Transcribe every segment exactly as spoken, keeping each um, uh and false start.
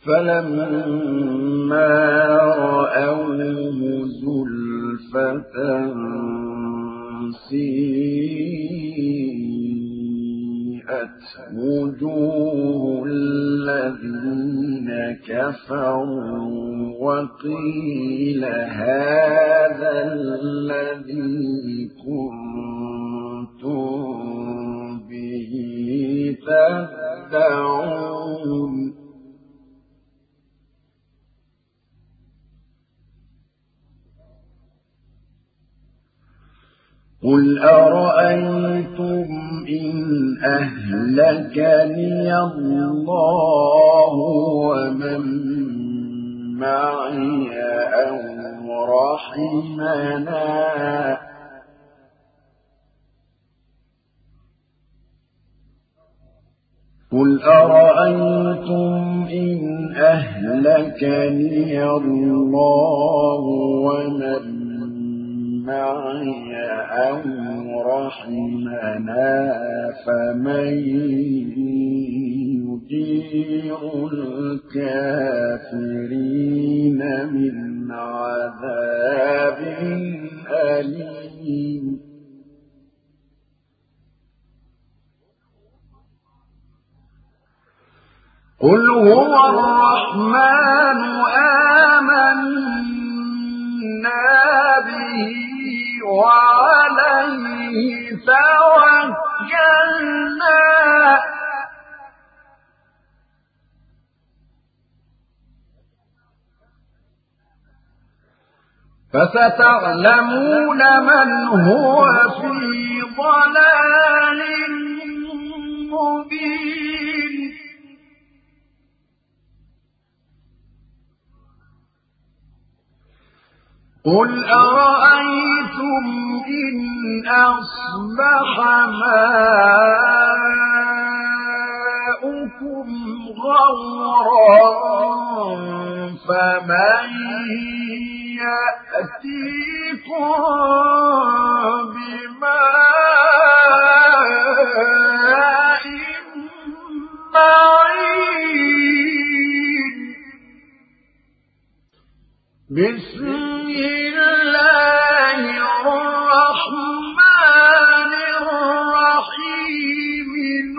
فلما رأوه زلفة سيئت وجوه الذين كفروا وقيل هذا الذي كنتم به تدعون قل أرأيتم إن أهلكني الله ومن معي أو رحمنا قل أرأيتم إن أهلكني الله ومن معي أو رحمنا فمن يجير الكافرين من عذاب أليم قل هو الرحمن آمنا به وعليه توكلنا فستعلمون من هو في ضلال مبين قل أرأيتم إن أصبح ماؤكم غورا فمن يأتيكم بماء معين بسم الله الرحمن الرحيم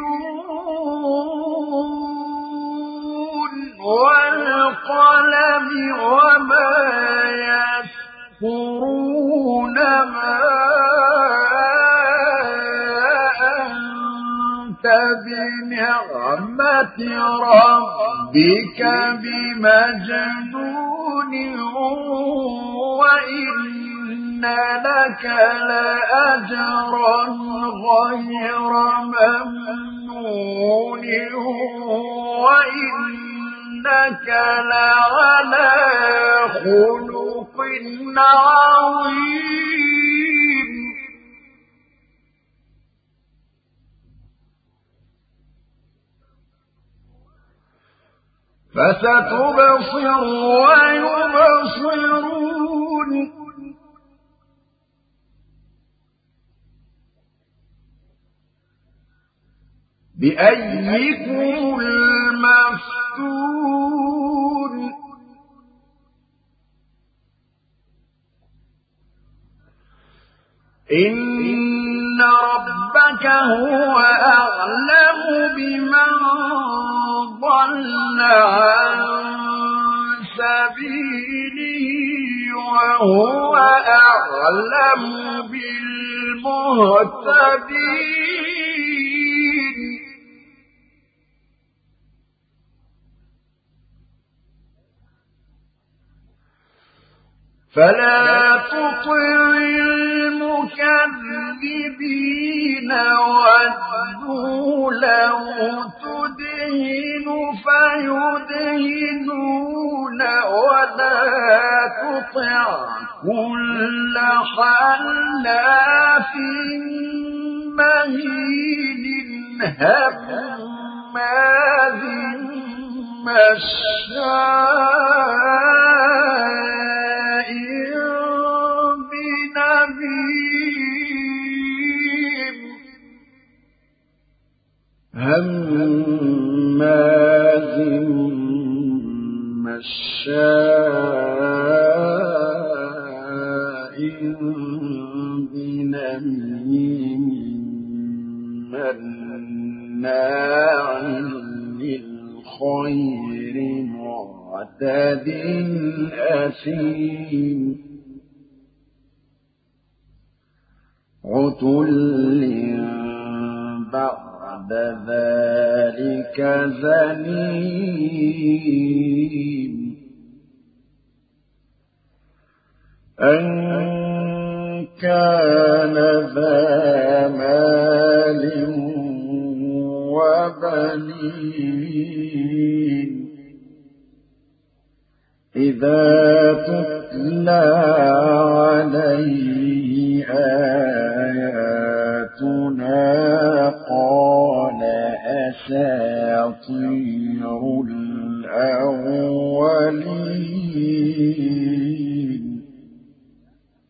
نون والقلم وما يسطرون ما أنت بنعمة ربك بمجنون وإن لك لأجرا غير ممنون وإنك لعلى خلق عظيم فستبصر ويبصرون بأيكم المفتون إن ربك هو أعلم بمن ضل عن سبيله وهو أعلم بالمهتدين فلا تطع المكذبين ودوا لو تدهن فيدهنون ولا تطع كل حلاف مهين هماز مشاء بنميم هماز مشاء بنميم مناع للخير معتد أثيم عتل بعد ذلك زنيم أن كان ذا مال وبنين إذا تتلى عليه آياتنا قال أساطير الأولين